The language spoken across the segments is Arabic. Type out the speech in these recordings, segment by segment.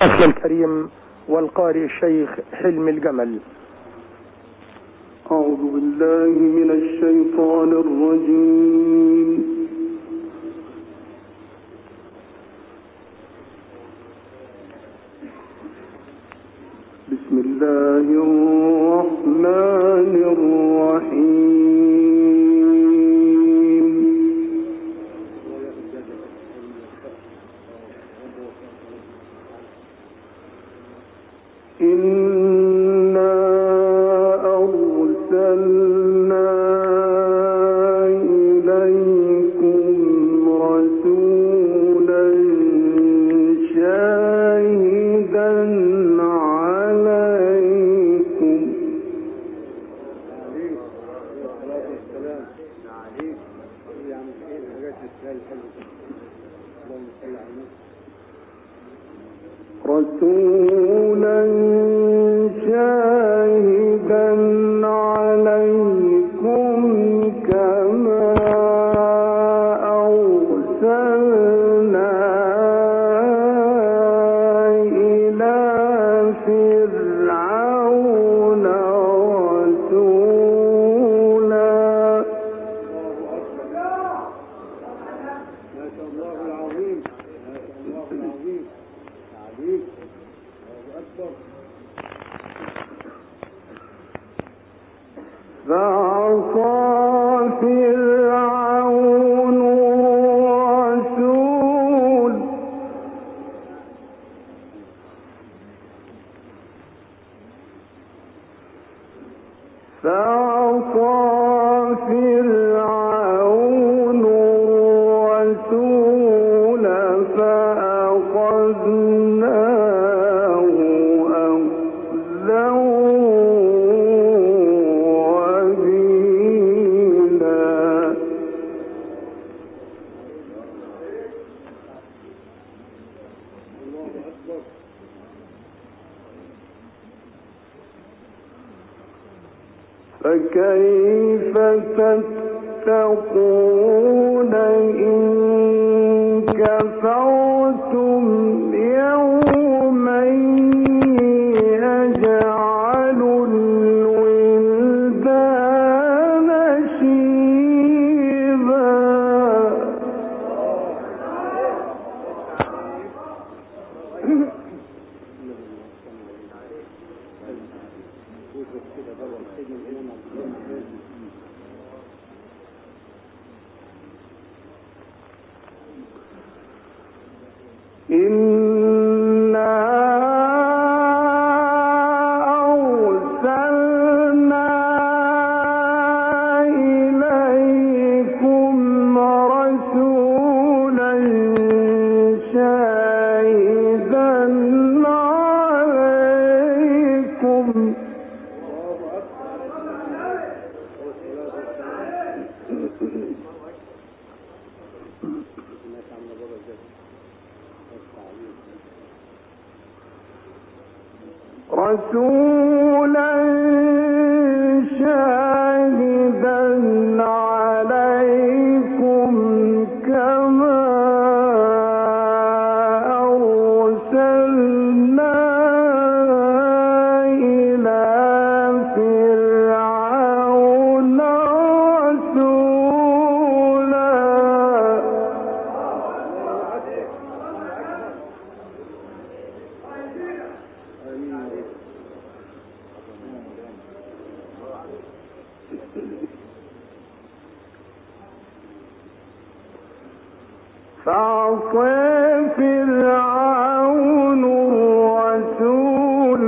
الأخ الكريم والقارئ الشيخ حلمي الجمل. أعوذ بالله من الشيطان الرجيم. بسم الله الرحمن الرحيم. إنا أرسلنا إليكم رسولا شاهدا عليكم كما أرسلنا إلى فرعون رسولا. فعصى فرعون الرسول فأخذناه أخذا وبيلا. فكيف تتقون إن كفرتم يوما يجعل الولدان شيبا. إنا أرسلنا إليكم رسولا شاهدا عليكم رسولا شاهدا عليكم كما أرسلنا إلى فرعون رسولا. فعصى فرعون الرسول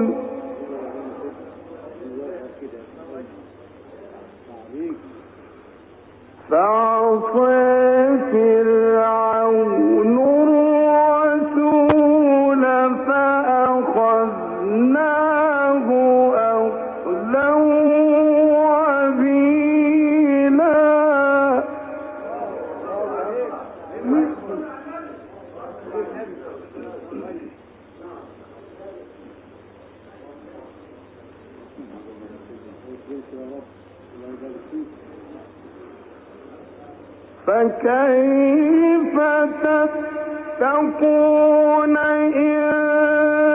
فأخذناه أخذا وبيلا. فكيف تتقون إن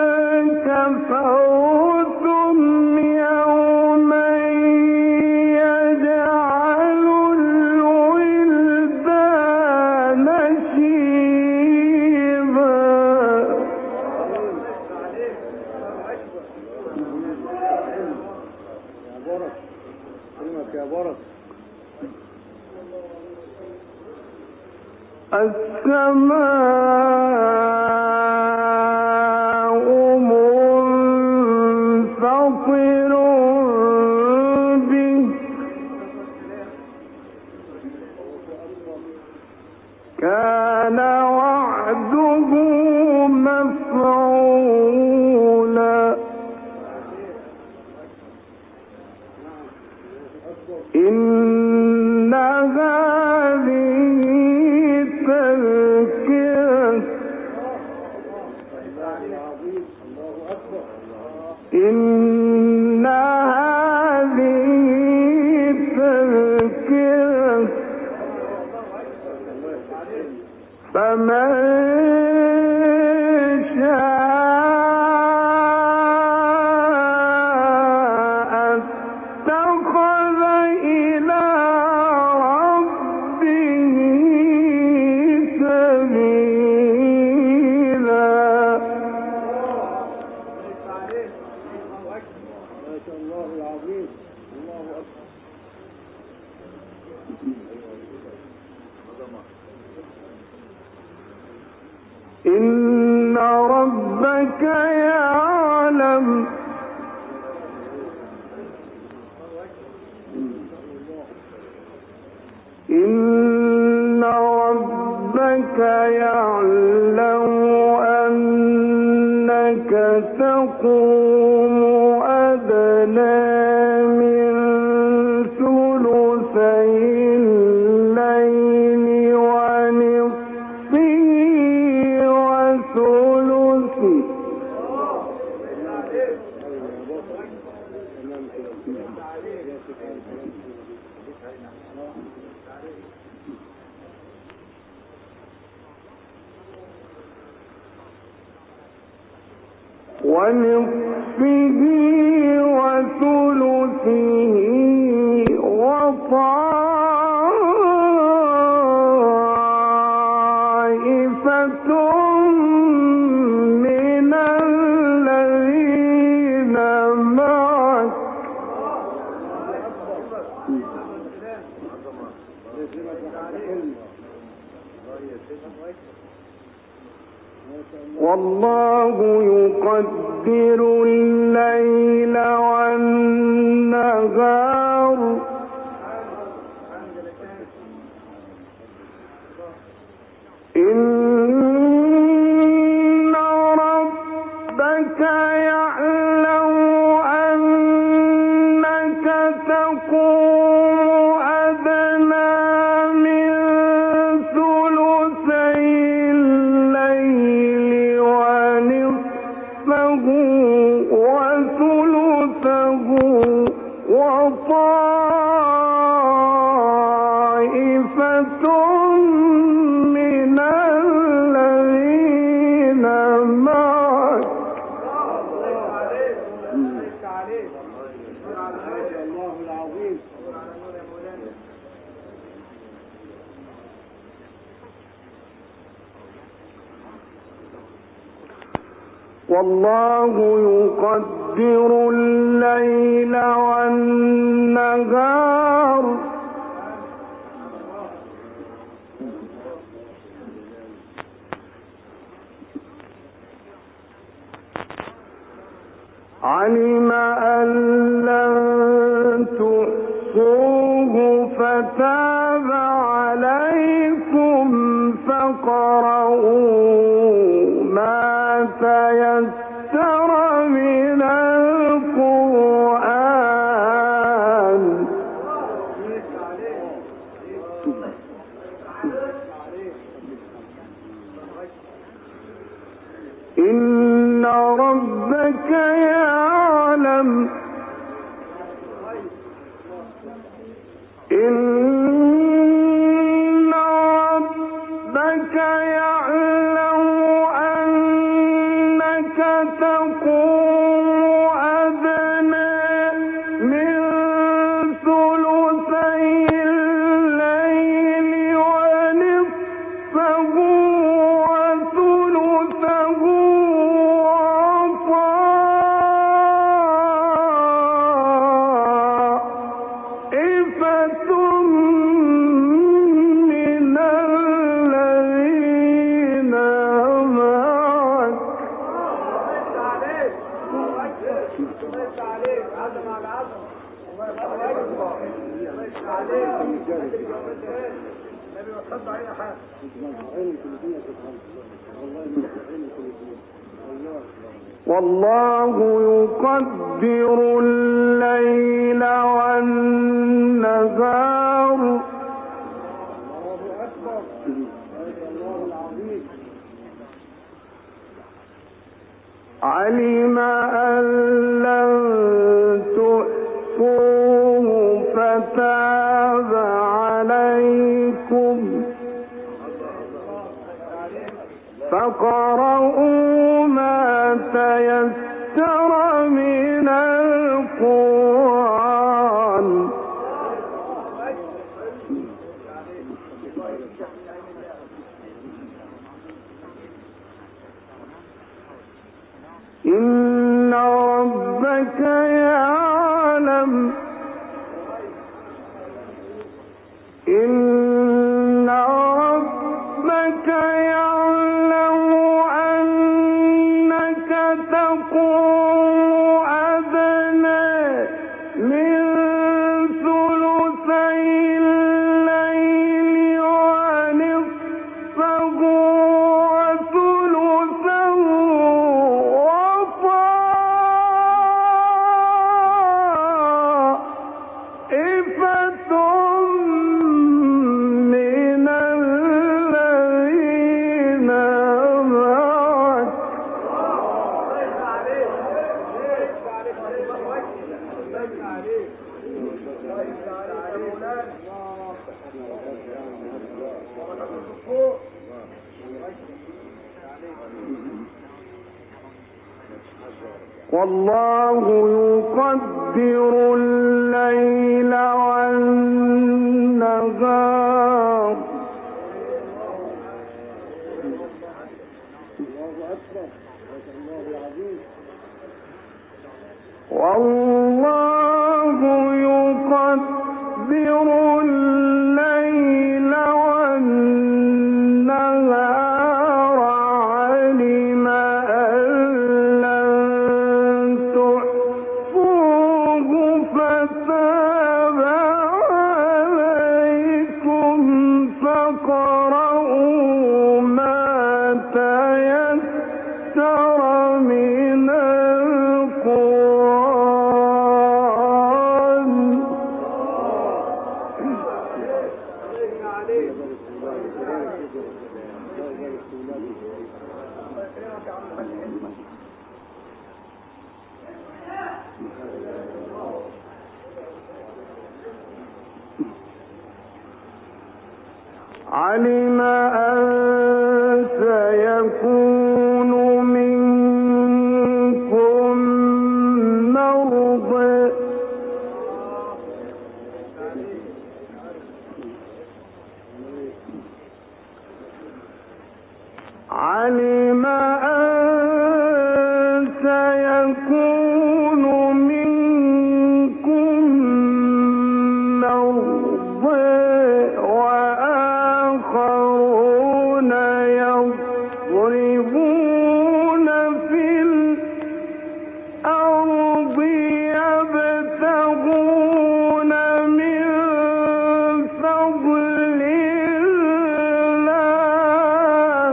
إن ربك يعلم إن ربك يعلم أنك تقوم أدنى من ثلثي الليل ونصفه وثلثه وطائفة من الذين معك والله يقدر الليل والنهار إن ربك يعلم أنك تقوم أدنى من ثلثي الليل ونصفه وثلثه وطائفة من الذين معك والله يقدر الليل والنهار علم أن لن تحصوه فتاب عليكم فاقرؤوا ما تيسر من القرآن إن ربك يعلم إن ربك يعلم أنك تقوم والله يقدر الليل والنهار علم أن لن تحصوه فتاب عليكم فاقرؤوا ما تيسر من القرآن إن ربك يعلم إن ربك يعلم أنك تقوم أدنى من ثلثي الليل ونصفه وثلثه وطائفة من الذين معك والله يقدر الليل والنهار والله يقدر الليل والنهار علم أن لن تحصوه فتاب عليكم فاقرؤوا ما تيسر من القرآن علم أن سيكون منكم مرضى علم أن سيكون منكم مرضى وآخرون يضربون في الأرض يبتغون من فضل الله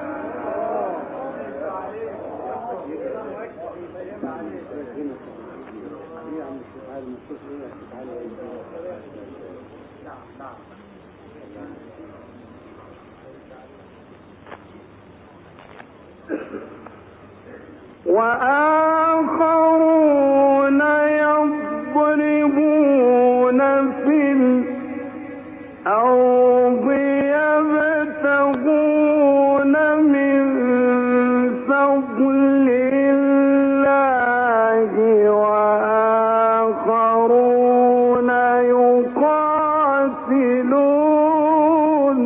وآخرون يضربون في الأرض يبتغون من فضل الله وآخرون يقاتلون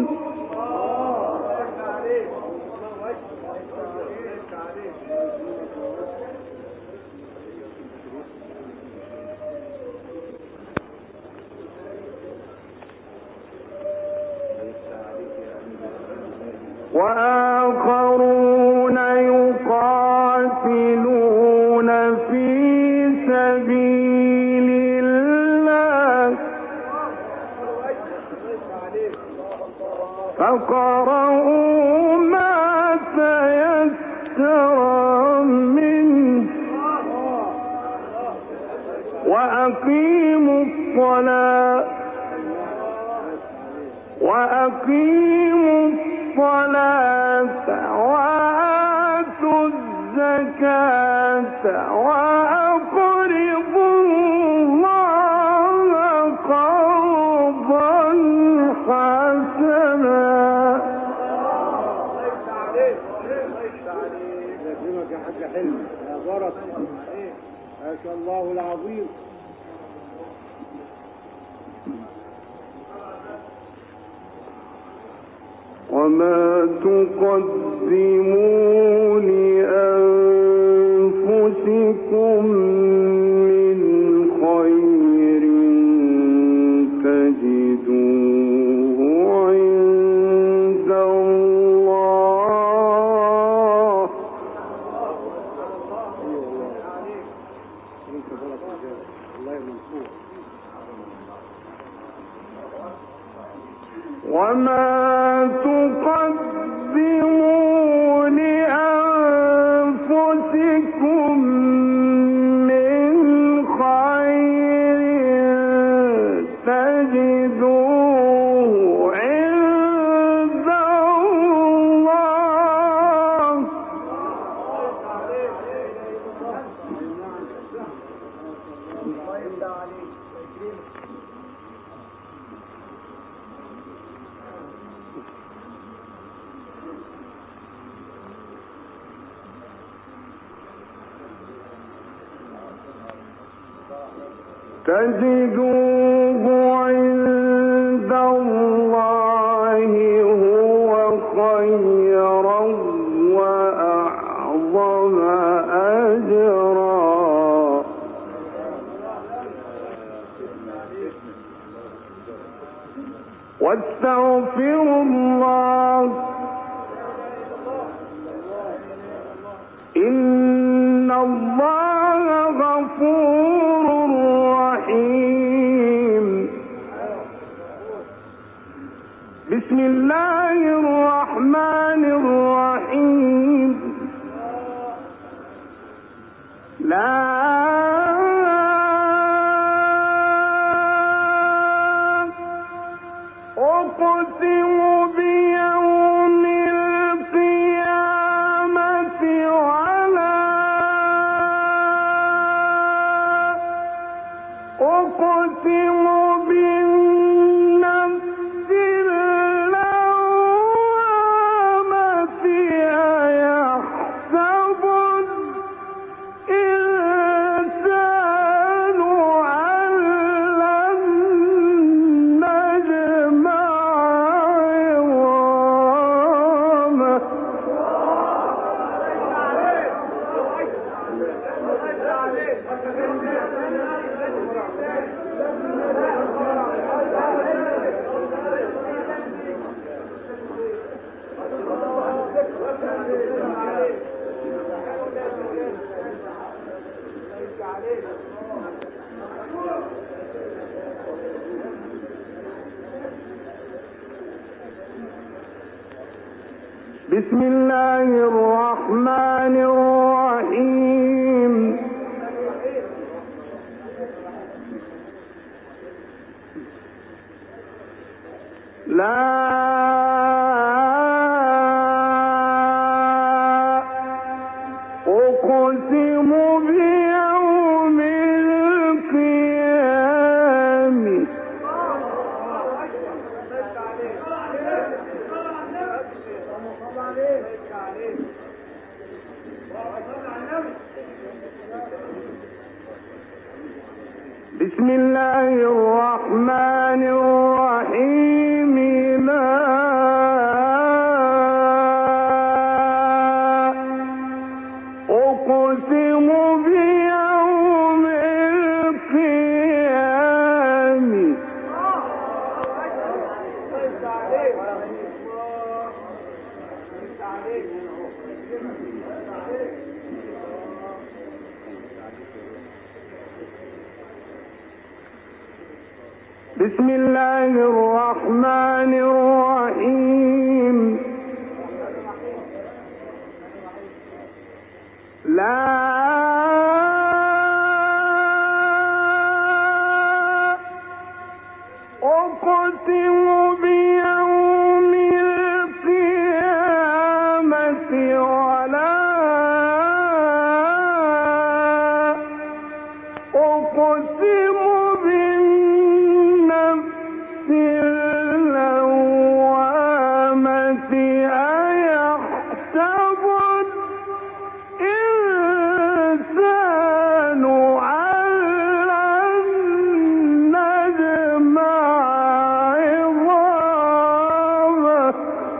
وآخرون يقاتلون في وأقيموا الصلاة وآتوا الزكاة وأقرضوا الله قرضا حسنا. يا حاج حلمي يا بركة، ما شاء الله العظيم. وما تقدموا لأنفسكم من خير تجدوه عند الله. وما تقدموا لأنفسكم من خير تجدوه عند الله. تجدوه عند الله هو خيرا وأعظم أجرا. واستغفروا الله إن الله غفور رحيم. بسم الله الرحمن الرحيم. لا أقسم بيوم القيامة ولا أقسم بالنفس اللوامة أيحسب الإنسان أن لن نجمع عظامه. بسم الله الرحمن الرحيم. لا أقسم بيوم القيامة بسم الله الرحمن الرحيم. لا أقسم بيوم القيامة بسم الله الرحمن الرحيم. لا أقسم بالنفس اللوامة أيحسب الإنسان أن لن نجمع عظامه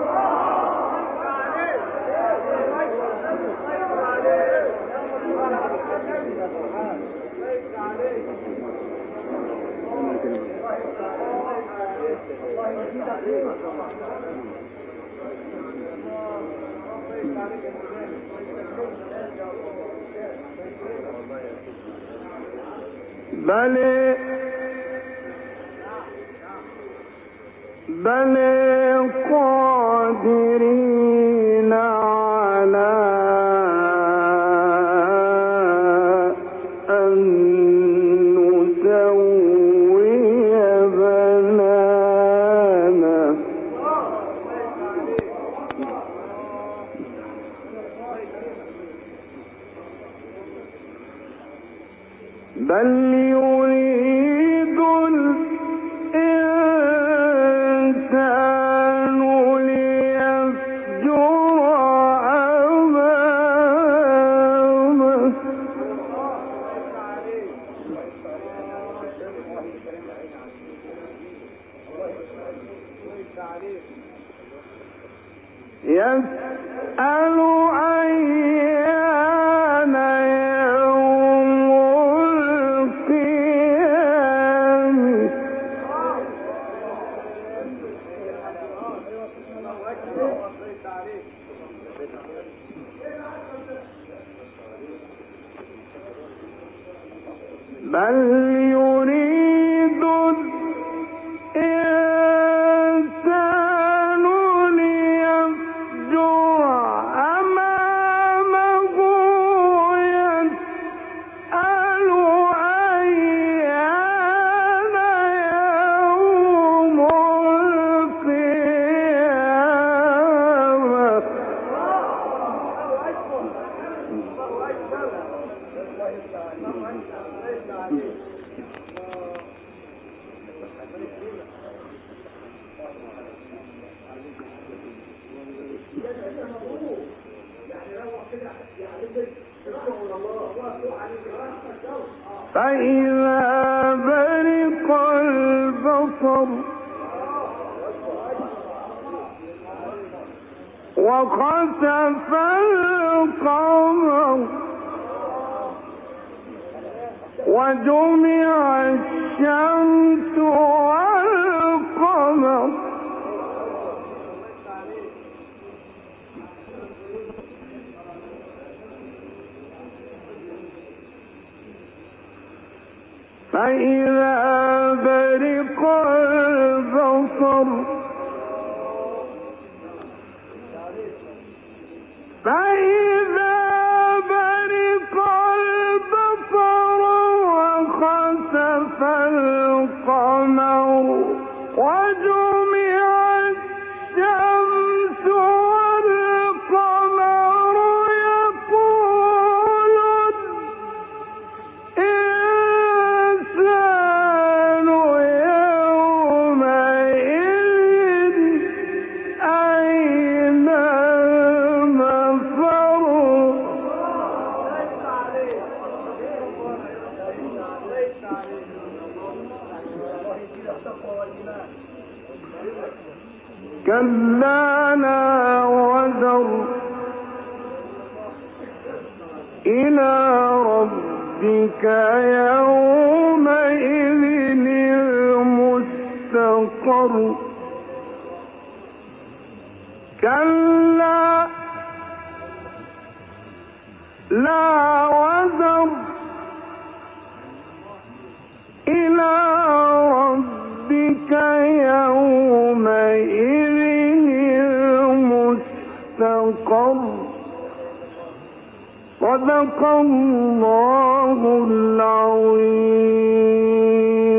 بل قادرين على أن نسوي بنانه بل يريد الإنسان ليفجر أمامه يسأل أيان يوم القيامة بل يريد الإنسان ليفجر أمامه يسأل أيان يوم القيامة فإذا برق البصر وخسف القمر وجمع الشمس والقمر فإذا برق البصر وخسف القمر وجمع الشمس والقمر يقول الإنسان يومئذ أين المفر كلا لا وزر إلى ربك يومئذ المستقر كلا لا وزر إلى ربك يومئذ المستقر صدق الله العظيم.